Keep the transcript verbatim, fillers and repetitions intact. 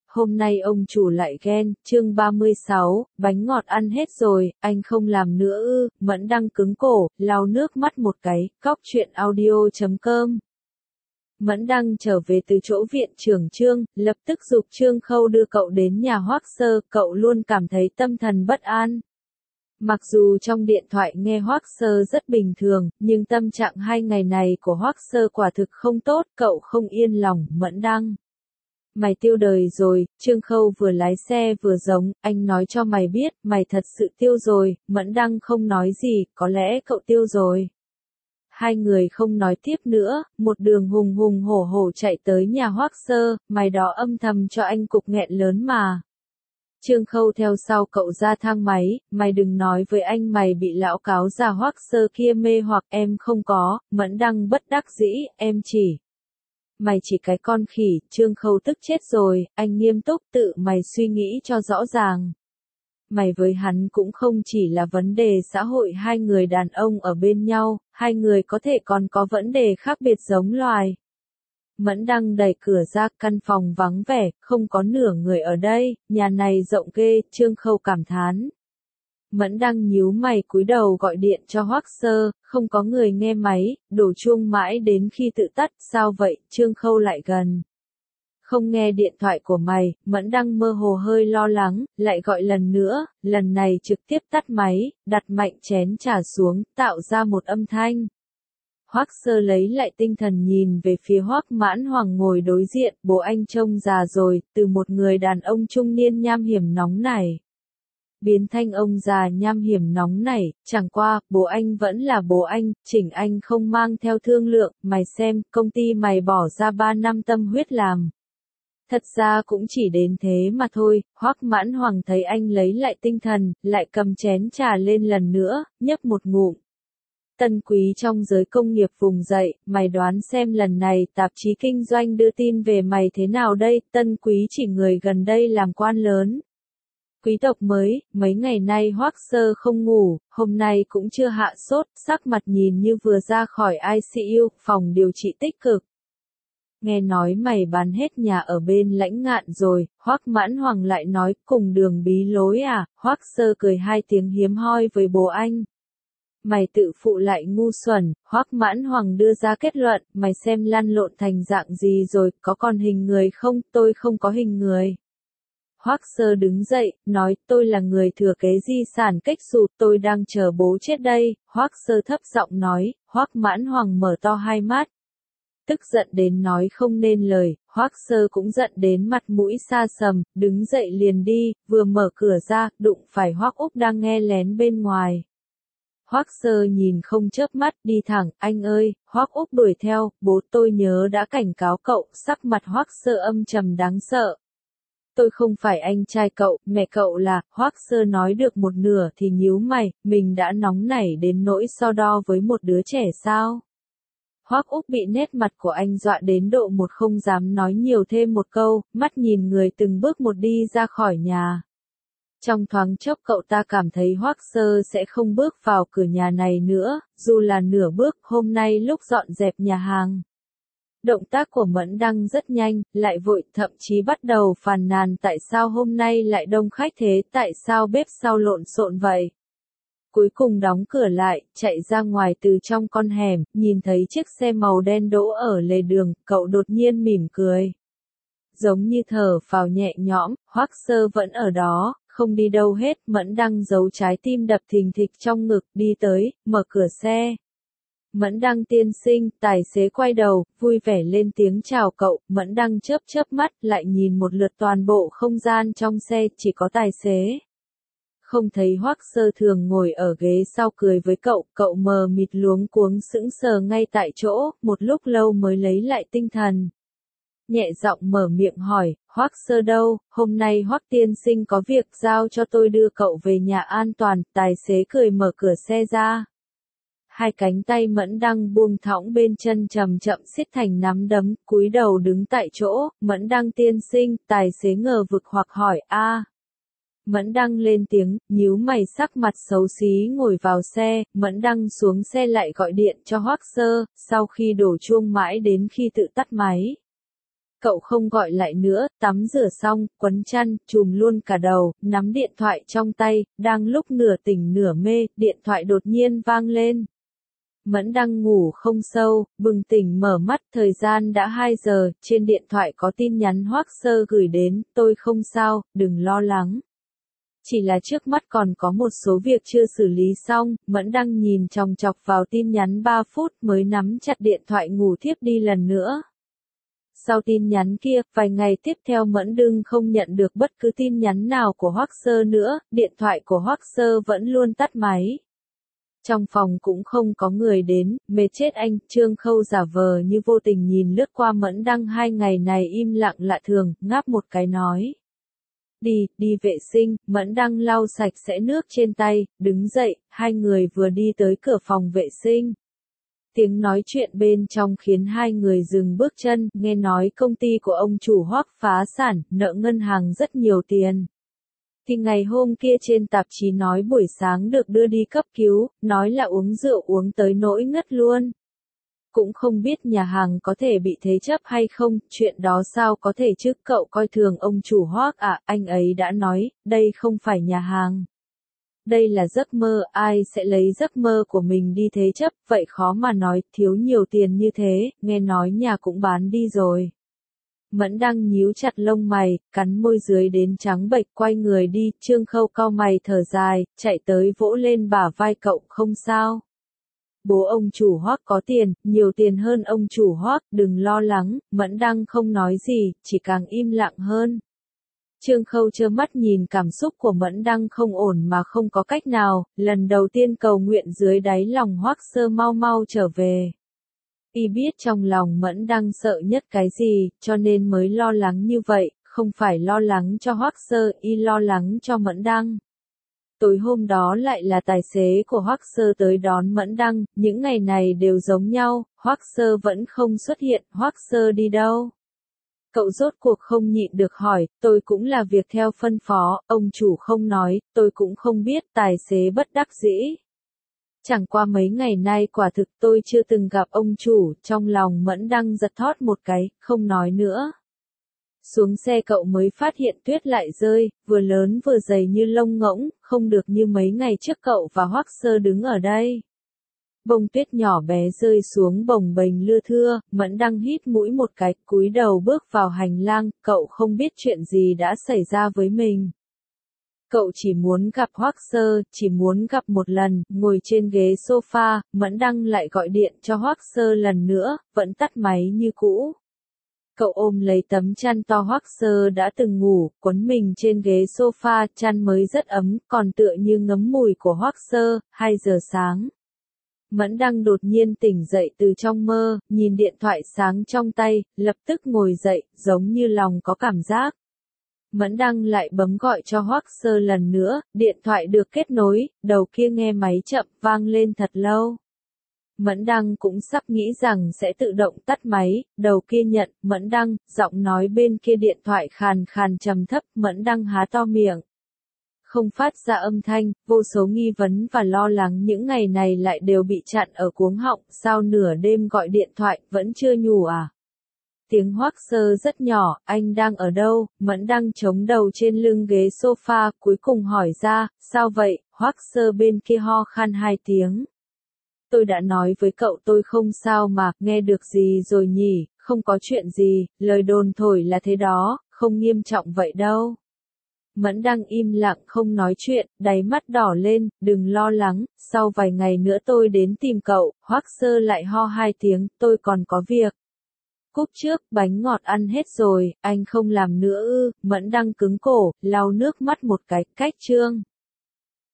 hôm nay ông chủ lại ghen, chương ba mươi sáu, bánh ngọt ăn hết rồi, anh không làm nữa ư, Mẫn Đăng cứng cổ, lau nước mắt một cái, cóc truyện audio chấm com. Mẫn Đăng trở về từ chỗ viện trưởng Trương, lập tức giục Trương Khâu đưa cậu đến nhà Hoắc Sơ, cậu luôn cảm thấy tâm thần bất an. Mặc dù trong điện thoại nghe Hoắc Sơ rất bình thường, nhưng tâm trạng hai ngày này của Hoắc Sơ quả thực không tốt, cậu không yên lòng. Mẫn Đăng, mày tiêu đời rồi, Trương Khâu vừa lái xe vừa giống, anh nói cho mày biết, mày thật sự tiêu rồi. Mẫn Đăng không nói gì, có lẽ cậu tiêu rồi. Hai người không nói tiếp nữa, một đường hùng hùng hổ hổ chạy tới nhà Hoắc Sơ, mày đó âm thầm cho anh cục nghẹn lớn mà. Trương Khâu theo sau cậu ra thang máy, mày đừng nói với anh mày bị lão cáo già Hoắc Sơ kia mê hoặc, em không có. Mẫn Đăng bất đắc dĩ, em chỉ. Mày chỉ cái con khỉ. Trương Khâu tức chết rồi, anh nghiêm túc, tự mày suy nghĩ cho rõ ràng. Mày với hắn cũng không chỉ là vấn đề xã hội, hai người đàn ông ở bên nhau, hai người có thể còn có vấn đề khác biệt giống loài. Mẫn Đăng đẩy cửa ra, căn phòng vắng vẻ, không có nửa người ở đây, nhà này rộng ghê, Trương Khâu cảm thán. Mẫn Đăng nhíu mày cúi đầu gọi điện cho Hoắc Sơ, không có người nghe máy, đổ chuông mãi đến khi tự tắt, sao vậy? Trương Khâu lại gần. Không nghe điện thoại của mày. Mẫn Đăng mơ hồ hơi lo lắng, lại gọi lần nữa, lần này trực tiếp tắt máy, đặt mạnh chén trà xuống, tạo ra một âm thanh. Hoắc Sơ lấy lại tinh thần nhìn về phía Hoắc Mãn Hoàng ngồi đối diện, bố anh trông già rồi, từ một người đàn ông trung niên nham hiểm nóng nảy biến thành ông già nham hiểm nóng nảy, chẳng qua, bố anh vẫn là bố anh, chỉnh anh không mang theo thương lượng, mày xem, công ty mày bỏ ra ba năm tâm huyết làm. Thật ra cũng chỉ đến thế mà thôi. Hoắc Mãn Hoàng thấy anh lấy lại tinh thần, lại cầm chén trà lên lần nữa, nhấp một ngụm. Tân Quý trong giới công nghiệp vùng dậy, mày đoán xem lần này tạp chí kinh doanh đưa tin về mày thế nào đây? Tân Quý chỉ người gần đây làm quan lớn. Quý tộc mới, mấy ngày nay Hoắc Sơ không ngủ, hôm nay cũng chưa hạ sốt, sắc mặt nhìn như vừa ra khỏi i xê u, phòng điều trị tích cực. Nghe nói mày bán hết nhà ở bên Lãnh Ngạn rồi, Hoắc Mãn Hoàng lại nói, cùng đường bí lối à? Hoắc Sơ cười hai tiếng hiếm hoi với bố anh. Mày tự phụ lại ngu xuẩn. Hoắc Mãn Hoàng đưa ra kết luận, mày xem lăn lộn thành dạng gì rồi, có còn hình người không? Tôi không có hình người. Hoắc Sơ đứng dậy, nói, tôi là người thừa kế di sản Cách Xù, tôi đang chờ bố chết đây. Hoắc Sơ thấp giọng nói. Hoắc Mãn Hoàng mở to hai mắt, tức giận đến nói không nên lời. Hoắc Sơ cũng giận đến mặt mũi sa sầm, đứng dậy liền đi, vừa mở cửa ra, đụng phải Hoắc Úc đang nghe lén bên ngoài. Hoắc Sơ nhìn không chớp mắt, đi thẳng, anh ơi. Hoắc Úc đuổi theo, bố tôi nhớ đã cảnh cáo cậu. Sắc mặt Hoắc Sơ âm trầm đáng sợ. Tôi không phải anh trai cậu, mẹ cậu là. Hoắc Sơ nói được một nửa thì nhíu mày, mình đã nóng nảy đến nỗi so đo với một đứa trẻ sao? Hoắc Úc bị nét mặt của anh dọa đến độ một không dám nói nhiều thêm một câu, mắt nhìn người từng bước một đi ra khỏi nhà. Trong thoáng chốc cậu ta cảm thấy Hoắc Sơ sẽ không bước vào cửa nhà này nữa, dù là nửa bước. Hôm nay lúc dọn dẹp nhà hàng, động tác của Mẫn Đăng rất nhanh, lại vội, thậm chí bắt đầu phàn nàn tại sao hôm nay lại đông khách thế, tại sao bếp sau lộn xộn vậy. Cuối cùng đóng cửa lại, chạy ra ngoài từ trong con hẻm, nhìn thấy chiếc xe màu đen đỗ ở lề đường, cậu đột nhiên mỉm cười. Giống như thở phào nhẹ nhõm. Hoắc Sơ vẫn ở đó, không đi đâu hết. Mẫn Đăng giấu trái tim đập thình thịch trong ngực, đi tới, mở cửa xe. Mẫn Đăng tiên sinh. Tài xế quay đầu, vui vẻ lên tiếng chào cậu. Mẫn Đăng chớp chớp mắt, lại nhìn một lượt toàn bộ không gian trong xe, chỉ có tài xế. Không thấy Hoắc Sơ thường ngồi ở ghế sau cười với cậu, cậu mờ mịt luống cuống sững sờ ngay tại chỗ, một lúc lâu mới lấy lại tinh thần. Nhẹ giọng mở miệng hỏi, Hoắc Sơ đâu? Hôm nay Hoắc tiên sinh có việc giao cho tôi đưa cậu về nhà an toàn. Tài xế cười mở cửa xe ra. Hai cánh tay Mẫn Đăng buông thõng bên chân chậm chậm siết thành nắm đấm, cúi đầu đứng tại chỗ. Mẫn Đăng tiên sinh. Tài xế ngờ vực hoặc hỏi, a. Mẫn Đăng lên tiếng, nhíu mày, sắc mặt xấu xí ngồi vào xe. Mẫn Đăng xuống xe lại gọi điện cho Hoắc Sơ, sau khi đổ chuông mãi đến khi tự tắt máy. Cậu không gọi lại nữa, tắm rửa xong, quấn chăn, chùm luôn cả đầu, nắm điện thoại trong tay, đang lúc nửa tỉnh nửa mê, điện thoại đột nhiên vang lên. Mẫn đang ngủ không sâu, bừng tỉnh mở mắt, thời gian đã hai giờ, trên điện thoại có tin nhắn Hoắc Sơ gửi đến, tôi không sao, đừng lo lắng. Chỉ là trước mắt còn có một số việc chưa xử lý xong, Mẫn đang nhìn chòng chọc vào tin nhắn ba phút mới nắm chặt điện thoại ngủ thiếp đi lần nữa. Sau tin nhắn kia, vài ngày tiếp theo Mẫn đương không nhận được bất cứ tin nhắn nào của Hoắc Sơ nữa, điện thoại của Hoắc Sơ vẫn luôn tắt máy. Trong phòng cũng không có người đến, mệt chết anh, Trương Khâu giả vờ như vô tình nhìn lướt qua Mẫn đăng hai ngày này im lặng lạ thường, ngáp một cái nói. Đi, đi vệ sinh, Mẫn đăng lau sạch sẽ nước trên tay, đứng dậy, hai người vừa đi tới cửa phòng vệ sinh. Tiếng nói chuyện bên trong khiến hai người dừng bước chân, nghe nói công ty của ông chủ Hoắc phá sản, nợ ngân hàng rất nhiều tiền. Thì ngày hôm kia trên tạp chí nói buổi sáng được đưa đi cấp cứu, nói là uống rượu uống tới nỗi ngất luôn. Cũng không biết nhà hàng có thể bị thế chấp hay không, chuyện đó sao có thể chứ, cậu coi thường ông chủ Hoắc à, anh ấy đã nói, đây không phải nhà hàng. Đây là giấc mơ, ai sẽ lấy giấc mơ của mình đi thế chấp, vậy khó mà nói, thiếu nhiều tiền như thế, nghe nói nhà cũng bán đi rồi. Mẫn đang nhíu chặt lông mày, cắn môi dưới đến trắng bệch, quay người đi, Trương Khâu cau mày thở dài, chạy tới vỗ lên bả vai cậu, không sao. Bố ông chủ Hoắc có tiền, nhiều tiền hơn ông chủ Hoắc, đừng lo lắng, Mẫn đang không nói gì, chỉ càng im lặng hơn. Trương Khâu trơ mắt nhìn cảm xúc của Mẫn Đăng không ổn mà không có cách nào, lần đầu tiên cầu nguyện dưới đáy lòng Hoắc Sơ mau mau trở về. Y biết trong lòng Mẫn Đăng sợ nhất cái gì, cho nên mới lo lắng như vậy, không phải lo lắng cho Hoắc Sơ, Y lo lắng cho Mẫn Đăng. Tối hôm đó lại là tài xế của Hoắc Sơ tới đón Mẫn Đăng, những ngày này đều giống nhau, Hoắc Sơ vẫn không xuất hiện, Hoắc Sơ đi đâu? Cậu rốt cuộc không nhịn được hỏi, tôi cũng là việc theo phân phó, ông chủ không nói, tôi cũng không biết, tài xế bất đắc dĩ. Chẳng qua mấy ngày nay quả thực tôi chưa từng gặp ông chủ, trong lòng Mẫn Đăng giật thót một cái, không nói nữa. Xuống xe cậu mới phát hiện tuyết lại rơi, vừa lớn vừa dày như lông ngỗng, không được như mấy ngày trước cậu và Hoắc Sơ đứng ở đây. Bông tuyết nhỏ bé rơi xuống bồng bềnh lưa thưa, Mẫn Đăng hít mũi một cái, cúi đầu bước vào hành lang, cậu không biết chuyện gì đã xảy ra với mình. Cậu chỉ muốn gặp Hoắc Sơ, chỉ muốn gặp một lần, ngồi trên ghế sofa, Mẫn Đăng lại gọi điện cho Hoắc Sơ lần nữa, vẫn tắt máy như cũ. Cậu ôm lấy tấm chăn to Hoắc Sơ đã từng ngủ, quấn mình trên ghế sofa, chăn mới rất ấm, còn tựa như ngấm mùi của Hoắc Sơ, hai giờ sáng. Mẫn Đăng đột nhiên tỉnh dậy từ trong mơ, nhìn điện thoại sáng trong tay, lập tức ngồi dậy, giống như lòng có cảm giác. Mẫn Đăng lại bấm gọi cho Hoắc Sơ lần nữa, điện thoại được kết nối, đầu kia nghe máy chậm, vang lên thật lâu. Mẫn Đăng cũng sắp nghĩ rằng sẽ tự động tắt máy, đầu kia nhận, Mẫn Đăng, giọng nói bên kia điện thoại khàn khàn trầm thấp, Mẫn Đăng há to miệng. Không phát ra âm thanh, vô số nghi vấn và lo lắng những ngày này lại đều bị chặn ở cuống họng, sao nửa đêm gọi điện thoại, vẫn chưa nhủ à? Tiếng Hoắc Sơ rất nhỏ, anh đang ở đâu? Mẫn Đăng chống đầu trên lưng ghế sofa, cuối cùng hỏi ra, sao vậy? Hoắc Sơ bên kia ho khan hai tiếng. Tôi đã nói với cậu tôi không sao mà, nghe được gì rồi nhỉ, không có chuyện gì, lời đồn thổi là thế đó, không nghiêm trọng vậy đâu. Mẫn Đăng im lặng không nói chuyện, đáy mắt đỏ lên, đừng lo lắng, sau vài ngày nữa tôi đến tìm cậu, Hoắc Sơ lại ho hai tiếng, tôi còn có việc. Cúp trước, bánh ngọt ăn hết rồi, anh không làm nữa ư, Mẫn Đăng cứng cổ, lau nước mắt một cái, cách chương.